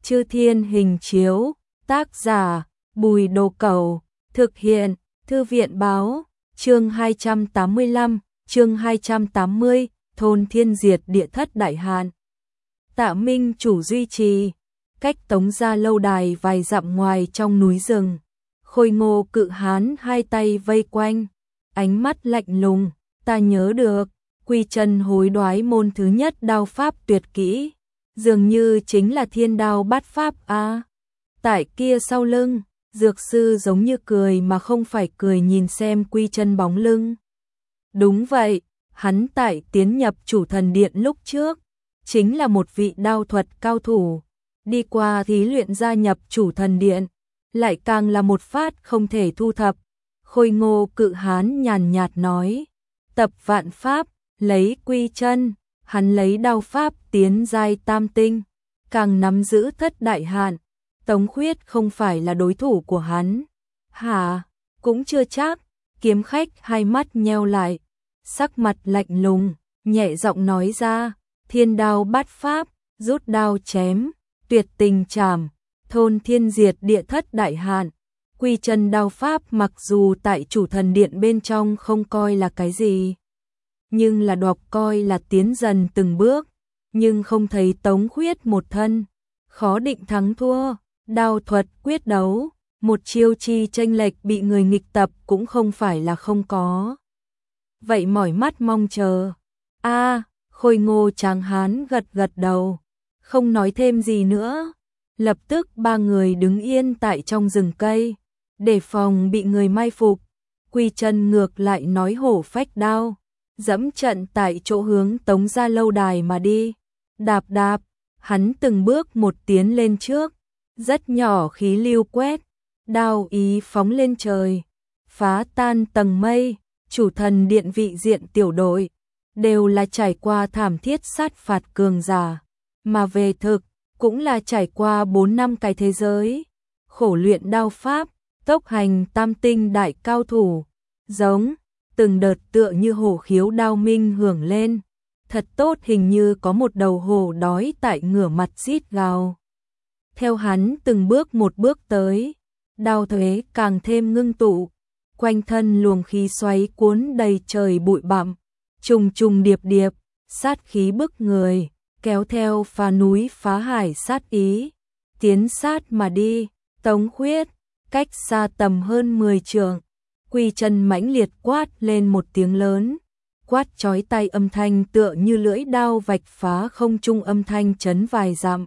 Chư Thiên Hình Chiếu, tác giả Bùi Đồ Cẩu, thực hiện Thư viện Báo, chương 285, chương 280, thôn Thiên Diệt Địa Thất Đại Hàn. Tạ Minh Chủ duy trì, cách Tống gia lâu đài vài dặm ngoài trong núi rừng. Khôi Ngô Cự Hán hai tay vây quanh, ánh mắt lạnh lùng, ta nhớ được, Quy Chân hối đoái môn thứ nhất đao pháp tuyệt kỹ, dường như chính là Thiên Đao Bát Pháp a. Tại kia sau lưng, dược sư giống như cười mà không phải cười nhìn xem Quy Chân bóng lưng. Đúng vậy, hắn tại tiến nhập Chủ Thần Điện lúc trước, chính là một vị đao thuật cao thủ, đi qua thí luyện gia nhập Chủ Thần Điện, lại càng là một phát không thể thu thập. Khôi Ngô Cự Hán nhàn nhạt nói, tập vạn pháp, lấy Quy Chân, hắn lấy đao pháp tiến giai tam tinh, càng nắm giữ thất đại hạn, Tống Khuyết không phải là đối thủ của hắn. Hả, cũng chưa chắc. Kiếm khách hai mắt nheo lại, sắc mặt lạnh lùng, nhẹ giọng nói ra, Thiên Đao Bát Pháp, rút đao chém, tuyệt tình chảm, thôn thiên diệt địa thất đại hạn. Quy Chân đao pháp mặc dù tại Chủ Thần Điện bên trong không coi là cái gì, nhưng là đọc coi là tiến dần từng bước, nhưng không thấy Tống Khuyết một thân, khó định thắng thua. Đao thuật quyết đấu, một chiêu chi chênh lệch bị người nghịch tập cũng không phải là không có. Vậy mỏi mắt mong chờ. Khôi Ngô Tráng Hán gật gật đầu, không nói thêm gì nữa. Lập tức ba người đứng yên tại trong rừng cây, để phòng bị người mai phục. Quy Chân ngược lại nói hổ phách đao, dẫm trận tại chỗ hướng Tống gia lâu đài mà đi. Đạp đạp, hắn từng bước một tiến lên trước, rất nhỏ khí lưu quét, đao ý phóng lên trời, phá tan tầng mây. Chủ Thần Điện vị diện tiểu đội đều là trải qua thảm thiết sát phạt cường giả, mà về thực cũng là trải qua 4 năm cái thế giới, khổ luyện đao pháp, tốc hành tam tinh đại cao thủ, giống từng đợt tựa như hổ khiếu đao minh hưởng lên. Thật tốt, hình như có một đầu hổ đói tại ngửa mặt rít gào. Theo hắn từng bước một bước tới, đao thuế càng thêm ngưng tụ, quanh thân luồng khí xoáy cuốn đầy trời bụi bặm, trùng trùng điệp điệp, sát khí bức người, kéo theo phá núi phá hải sát ý, tiến sát mà đi. Tống Khuyết, cách xa tầm hơn 10 trượng, Quy Chân mãnh liệt quát lên một tiếng lớn, quát chói tai âm thanh tựa như lưỡi đao vạch phá không trung, âm thanh chấn vài dặm.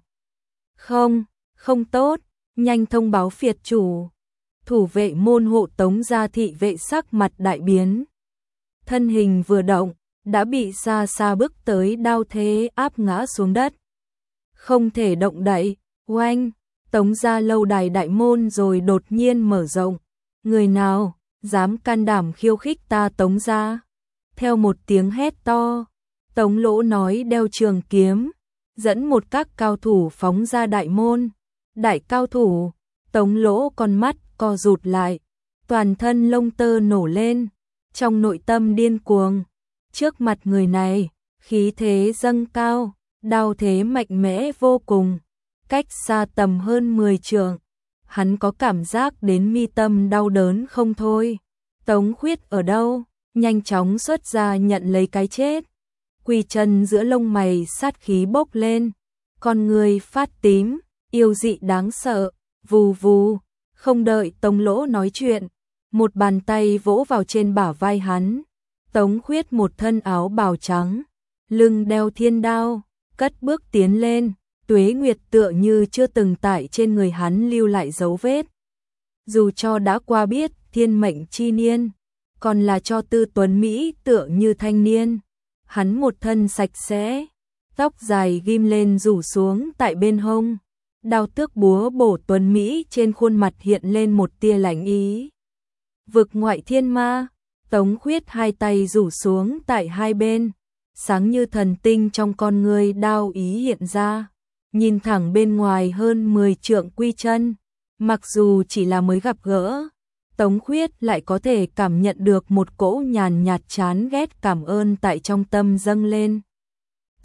Không tốt, nhanh thông báo phiệt chủ. Thủ vệ môn hộ Tống gia thị vệ sắc mặt đại biến, thân hình vừa động, đã bị xa xa bước tới đao thế áp ngã xuống đất. Không thể động đậy. Oanh, Tống gia lâu đài đại môn rồi đột nhiên mở rộng. Người nào dám can đảm khiêu khích ta Tống gia? Theo một tiếng hét to, Tống Lỗ nói đeo trường kiếm, dẫn một các cao thủ phóng ra đại môn. Đại cao thủ? Tống Lỗ con mắt co rụt lại, toàn thân lông tơ nổ lên, trong nội tâm điên cuồng. Trước mặt người này, khí thế dâng cao, đao thế mạnh mẽ vô cùng, cách xa tầm hơn 10 trượng, hắn có cảm giác đến mi tâm đau đớn không thôi. Tống Khuyết ở đâu? Nhanh chóng xuất ra nhận lấy cái chết. Quy Chân giữa lông mày sát khí bốc lên, con người phát tím, yêu dị đáng sợ, vù vù. Không đợi Tống Lỗ nói chuyện, một bàn tay vỗ vào trên bả vai hắn. Tống Khuyết một thân áo bào trắng, lưng đeo thiên đao, cất bước tiến lên, tuế nguyệt tựa như chưa từng tại trên người hắn lưu lại dấu vết. Dù cho đã qua biết thiên mệnh chi niên, còn là cho tư tuấn Mỹ tựa như thanh niên. Hắn một thân sạch sẽ, tóc dài ghim lên rủ xuống tại bên hông, đao tước búa bổ tuấn Mỹ, trên khuôn mặt hiện lên một tia lạnh ý. Vực ngoại thiên ma. Tống Khuyết hai tay rủ xuống tại hai bên, sáng như thần tinh trong con người, đao ý hiện ra, nhìn thẳng bên ngoài hơn 10 trượng Quy Chân. Mặc dù chỉ là mới gặp gỡ, Tống Khuyết lại có thể cảm nhận được một cỗ nhàn nhạt chán ghét cảm ơn tại trong tâm dâng lên.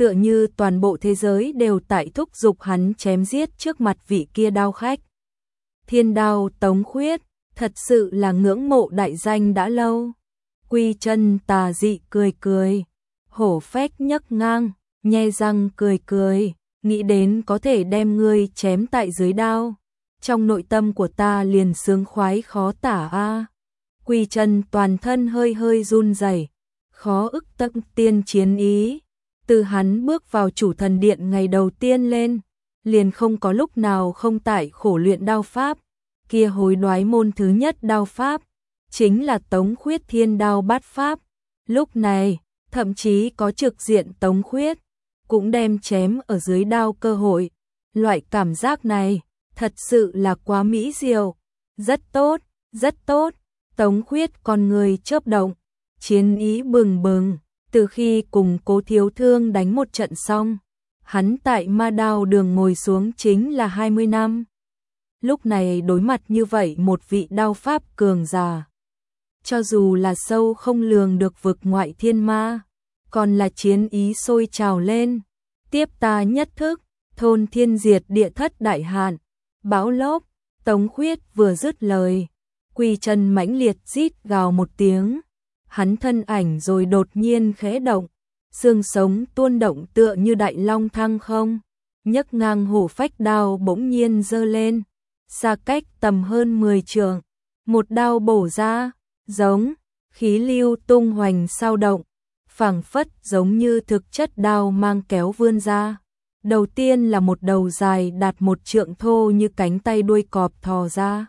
tựa như toàn bộ thế giới đều tại thúc giục hắn chém giết trước mặt vị kia đao khách. Thiên đao Tống Khuyết, thật sự là ngưỡng mộ đại danh đã lâu. Quy Chân tà dị cười cười, hổ phách nhấc ngang, nhe răng cười cười, nghĩ đến có thể đem ngươi chém tại dưới đao. Trong nội tâm của ta liền sướng khoái khó tả a. Quy Chân toàn thân hơi hơi run rẩy, khó ức tâm tiên chiến ý. Từ hắn bước vào chủ thần điện ngày đầu tiên lên, liền không có lúc nào không tại khổ luyện đao pháp. Kia hối đoái môn thứ nhất đao pháp, chính là Tống Khuyết Thiên Đao Bát Pháp. Lúc này, thậm chí có trực diện Tống Khuyết, cũng đem chém ở dưới đao cơ hội. Loại cảm giác này, thật sự là quá mỹ diệu. Rất tốt, rất tốt. Tống Khuyết con người chớp động, chiến ý bừng bừng. Từ khi cùng Cố Thiếu Thương đánh một trận xong, hắn tại Ma Đao Đường ngồi xuống chính là 20 năm. Lúc này đối mặt như vậy một vị đao pháp cường giả, cho dù là sâu không lường được vực ngoại thiên ma, còn là chiến ý sôi trào lên. Tiếp ta nhất thức, thôn thiên diệt địa thất đại hạn, bão lốc. Tống Khuyết vừa dứt lời, Quy Chân mãnh liệt rít gào một tiếng, hắn thân ảnh rồi đột nhiên khẽ động, xương sống tuôn động tựa như đại long thăng không, nhấc ngang hổ phách đao bỗng nhiên giơ lên, xa cách tầm hơn 10 trượng, một đao bổ ra, giống khí lưu tung hoành sao động, phảng phất giống như thực chất đao mang kéo vươn ra. Đầu tiên là một đầu dài đạt 1 trượng thô như cánh tay đuôi cọp thò ra.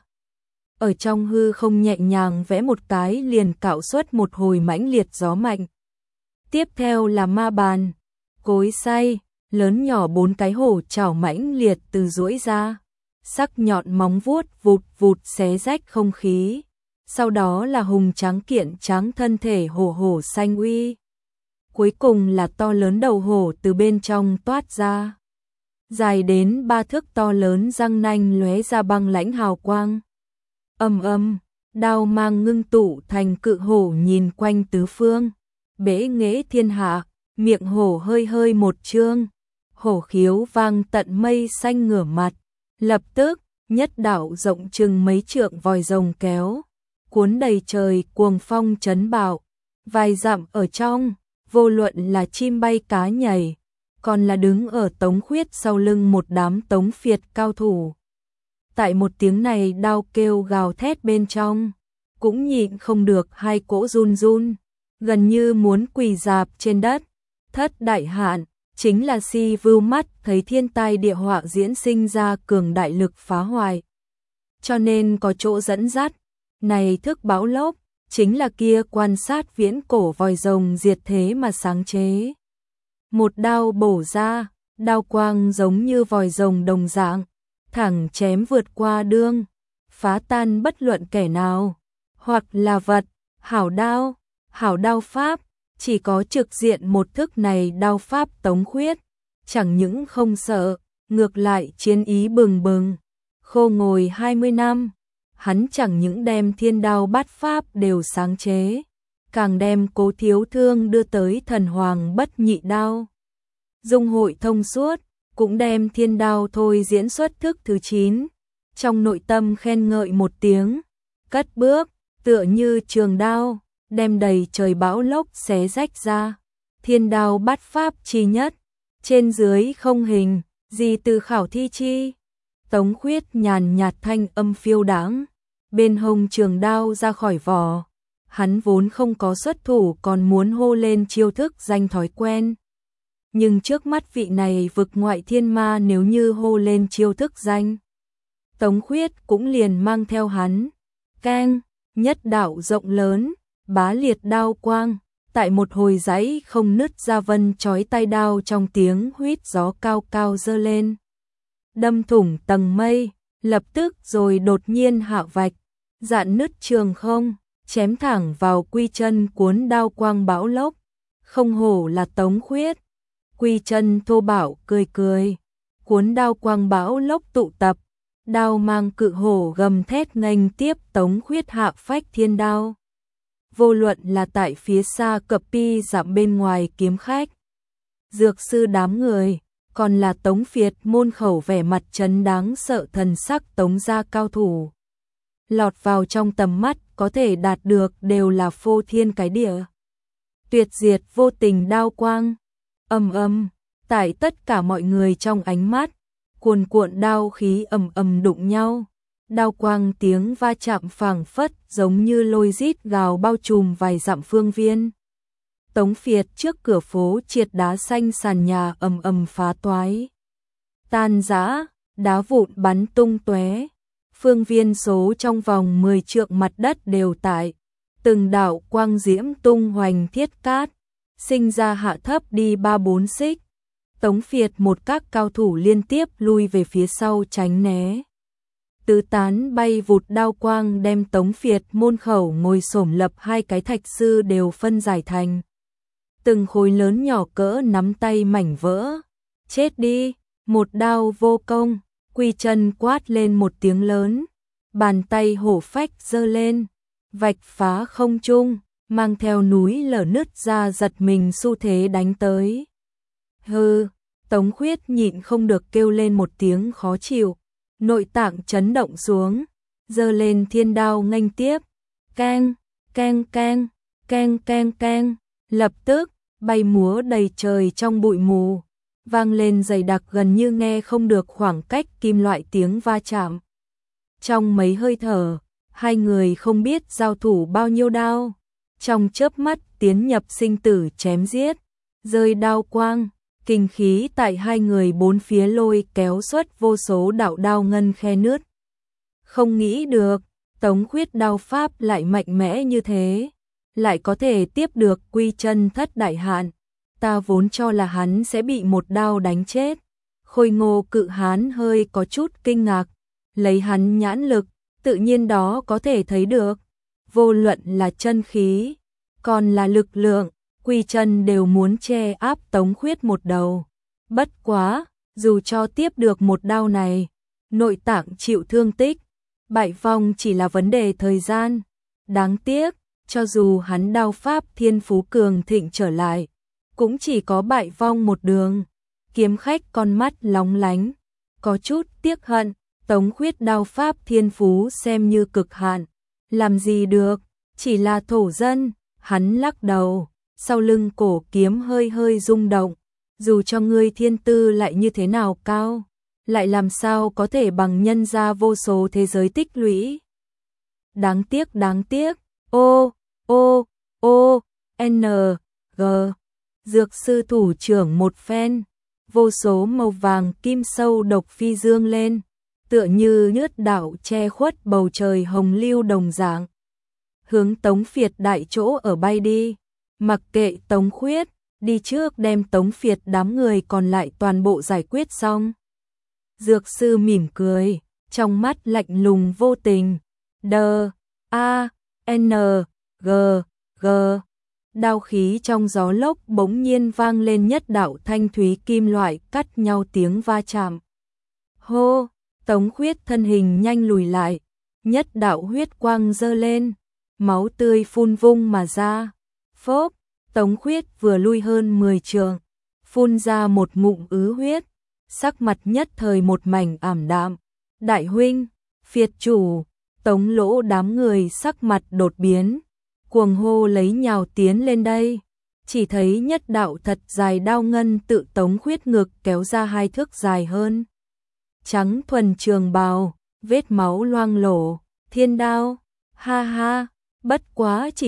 Ở trong hư không nhẹ nhàng vẽ một cái liền cạo xuất một hồi mãnh liệt gió mạnh. Tiếp theo là ma bàn, cối xay, lớn nhỏ 4 cái hổ chảo mãnh liệt từ duỗi ra, sắc nhọn móng vuốt vụt vụt xé rách không khí. Sau đó là hùng tráng kiện tráng thân thể hổ xanh uy. Cuối cùng là to lớn đầu hổ từ bên trong toát ra. Dài đến 3 thước to lớn răng nanh lóe ra băng lãnh hào quang. Đao mang ngưng tụ thành cự hổ nhìn quanh tứ phương. Bế nghệ thiên hạ, miệng hổ hơi hơi một trương. Hổ khiếu vang tận mây xanh ngửa mặt. Lập tức, nhất đạo rộng chừng mấy trượng vòi rồng kéo, cuốn đầy trời cuồng phong chấn bạo. Vài dặm ở trong, vô luận là chim bay cá nhảy, còn là đứng ở Tống Khuyết sau lưng một đám Tống Phiệt cao thủ. Tại một tiếng này đao kêu gào thét bên trong, cũng nhịn không được hai cỗ run run, gần như muốn quỳ rạp trên đất. Thất đại hạn, chính là si vưu mắt thấy thiên tai địa họa diễn sinh ra cường đại lực phá hoại. Cho nên có chỗ dẫn dắt, này thức bão lốc, chính là kia quan sát viễn cổ vòi rồng diệt thế mà sáng chế. Một đao bổ ra, đao quang giống như vòi rồng đồng dạng, thẳng chém vượt qua đương, phá tan bất luận kẻ nào, hoặc là vật. Hảo đao pháp, chỉ có trực diện một thức này đao pháp Tống Khuyết, chẳng những không sợ, ngược lại chiến ý bừng bừng. Khô ngồi 20 năm, hắn chẳng những đem thiên đao bát pháp đều sáng chế, càng đem Cố Thiếu Thương đưa tới thần hoàng bất nhị đao. Dung hội thông suốt, cũng đem thiên đao thôi diễn xuất thức thứ 9. Trong nội tâm khen ngợi một tiếng, cất bước, tựa như trường đao, đem đầy trời bão lốc xé rách ra. Thiên đao bát pháp chi nhất, trên dưới không hình, gì từ khảo thi chi. Tống Khuyết nhàn nhạt thanh âm phiêu đãng, bên hông trường đao ra khỏi vỏ. Hắn vốn không có xuất thủ còn muốn hô lên chiêu thức danh thói quen. Nhưng trước mắt vị này vực ngoại thiên ma nếu như hô lên chiêu thức danh, Tống Khuyết cũng liền mang theo hắn. Keng, nhất đạo rộng lớn, bá liệt đao quang, tại một hồi dãy không nứt ra vân chói tai đao trong tiếng huýt gió cao cao dơ lên. Đâm thủng tầng mây, lập tức rồi đột nhiên hạ vạch, dạn nứt trường không, chém thẳng vào Quy Chân cuốn đao quang bão lốc. Không hổ là Tống Khuyết. Quy Chân thô bạo cười cười, cuốn đao quang bão lốc tụ tập, đao mang cự hổ gầm thét nghênh tiếp Tống Khuyết hạ phách thiên đao. Vô luận là tại phía xa cập pi dặm bên ngoài kiếm khách, Dược sư đám người, còn là Tống Việt môn khẩu vẻ mặt trấn đáng sợ thần sắc Tống gia cao thủ. Lọt vào trong tầm mắt có thể đạt được đều là phô thiên cái địa. Tuyệt diệt vô tình đao quang, ầm ầm, tại tất cả mọi người trong ánh mắt, cuồn cuộn đao khí ầm ầm đụng nhau. Đao quang tiếng va chạm phảng phất giống như lôi rít gào bao trùm vài dặm phương viên. Tống Việt trước cửa phố triệt đá xanh sàn nhà ầm ầm phá toái. Tan rã, đá vụn bắn tung tóe. Phương viên số trong vòng 10 trượng mặt đất đều tại. Từng đạo quang diễm tung hoành thiết cát, sinh ra hạ thấp đi 3-4 xích. Tống Việt một các cao thủ liên tiếp lui về phía sau tránh né. Tứ tán bay vụt đao quang đem Tống Việt môn khẩu ngồi xổm lập hai cái thạch sư đều phân giải thành từng khối lớn nhỏ cỡ nắm tay mảnh vỡ. Chết đi, một đao vô công, Quy Chân quát lên một tiếng lớn, bàn tay hổ phách giơ lên, vạch phá không trung, mang theo núi lở nứt ra giật mình xu thế đánh tới. Hừ, Tống Khuyết nhịn không được kêu lên một tiếng khó chịu, nội tạng chấn động xuống, giơ lên thiên đao nghênh tiếp, keng, keng keng, keng keng keng, lập tức bay múa đầy trời trong bụi mù, vang lên dày đặc gần như nghe không được khoảng cách kim loại tiếng va chạm. Trong mấy hơi thở, hai người không biết giao thủ bao nhiêu đao, trong chớp mắt tiến nhập sinh tử chém giết, rơi đao quang, kinh khí tại hai người bốn phía lôi kéo xuất vô số đạo đao ngân khe nứt. Không nghĩ được, Tống Khuyết đao pháp lại mạnh mẽ như thế, lại có thể tiếp được Quy Chân thất đại hạn. Ta vốn cho là hắn sẽ bị một đao đánh chết. Khôi Ngô cự hán hơi có chút kinh ngạc, lấy hắn nhãn lực, tự nhiên đó có thể thấy được. Vô luận là chân khí, còn là lực lượng, Quy Chân đều muốn che áp Tống Khuyết một đầu. Bất quá, dù cho tiếp được một đao này, nội tạng chịu thương tích, bại vong chỉ là vấn đề thời gian. Đáng tiếc, cho dù hắn đao pháp thiên phú cường thịnh trở lại, cũng chỉ có bại vong một đường. Kiếm khách con mắt lóng lánh, có chút tiếc hận, Tống Khuyết đao pháp thiên phú xem như cực hạn, làm gì được, chỉ là thổ dân. Hắn lắc đầu, sau lưng cổ kiếm hơi hơi rung động, dù cho ngươi thiên tư lại như thế nào cao, lại làm sao có thể bằng nhân gia vô số thế giới tích lũy. Đáng tiếc, ô, n, g, dược sư thủ trưởng một phen, vô số màu vàng kim sâu độc phi dương lên, tựa như nhớt đạo che khuất bầu trời hồng lưu đồng dạng. Hướng Tống Việt đại chỗ ở bay đi, mặc kệ Tống Khuyết, đi trước đem Tống Việt đám người còn lại toàn bộ giải quyết xong. Dược sư mỉm cười, trong mắt lạnh lùng vô tình, G, đao khí trong gió lốc bỗng nhiên vang lên nhất đạo thanh thúy kim loại cắt nhau tiếng va chạm. Hô, Tống Khuyết thân hình nhanh lùi lại, nhất đạo huyết quang dơ lên, máu tươi phun vung mà ra. Phốp, Tống Khuyết vừa lui hơn 10 trượng, phun ra một ngụm ứ huyết, sắc mặt nhất thời một mảnh ảm đạm. Đại huynh, Việt chủ, Tống Lỗ đám người sắc mặt đột biến, cuồng hô lấy nhào tiến lên đây. Chỉ thấy nhất đạo thật dài đao ngân tự Tống Khuyết ngực kéo ra 2 thước dài hơn. Trắng thuần trường bào, vết máu loang lổ, thiên đao, ha ha, bất quá chỉ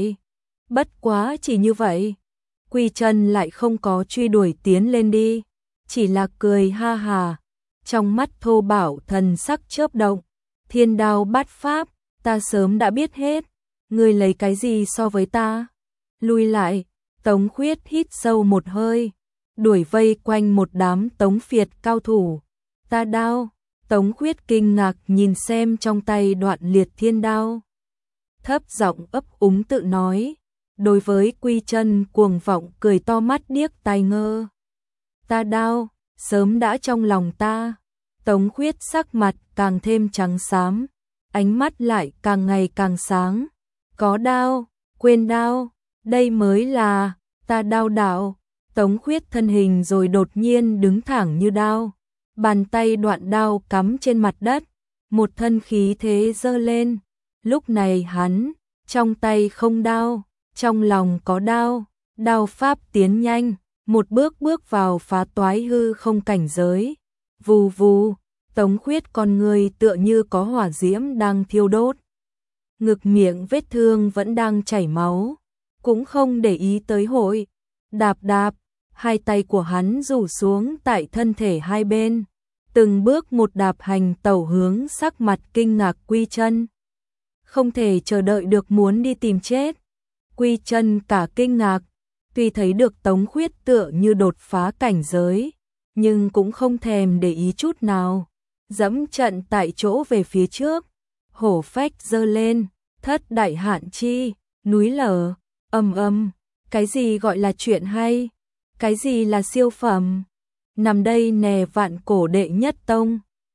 như vậy. Quy Chân lại không có truy đuổi tiến lên đi, chỉ là cười ha hà, trong mắt thô bạo thần sắc chớp động. Thiên đao bát pháp, ta sớm đã biết hết, ngươi lấy cái gì so với ta? Lui lại, Tống Khuyết hít sâu một hơi, đuổi vây quanh một đám Tống Việt cao thủ. Ta đao, Tống Khuyết kinh ngạc nhìn xem trong tay đoạn liệt thiên đao. Thấp giọng ấp úng tự nói, đối với Quy Chân cuồng vọng cười to mắt điếc tai ngơ. Ta đao, sớm đã trong lòng ta. Tống Khuyết sắc mặt càng thêm trắng xám, ánh mắt lại càng ngày càng sáng. Có đao, quên đao, đây mới là ta đao đạo. Tống Khuyết thân hình rồi đột nhiên đứng thẳng như đao, bàn tay đoạn đao cắm trên mặt đất, một thân khí thế dơ lên. Lúc này hắn, trong tay không đao, trong lòng có đao, đao pháp tiến nhanh, một bước bước vào phá toái hư không cảnh giới. Vù vù, Tống Khuyết con người tựa như có hỏa diễm đang thiêu đốt. Ngực miệng vết thương vẫn đang chảy máu, cũng không để ý tới hội. Đạp đạp, hai tay của hắn rủ xuống tại thân thể hai bên, từng bước một đạp hành tẩu hướng sắc mặt kinh ngạc Quy Chân. Không thể chờ đợi được muốn đi tìm chết. Quy Chân cả kinh ngạc, tuy thấy được Tống Khuyết tựa như đột phá cảnh giới, nhưng cũng không thèm để ý chút nào, dẫm trận tại chỗ về phía trước, hổ phách giơ lên, thất đại hạn chi, núi lở, ầm, cái gì gọi là chuyện hay, cái gì là siêu phẩm, nằm đây nè vạn cổ đệ nhất tông.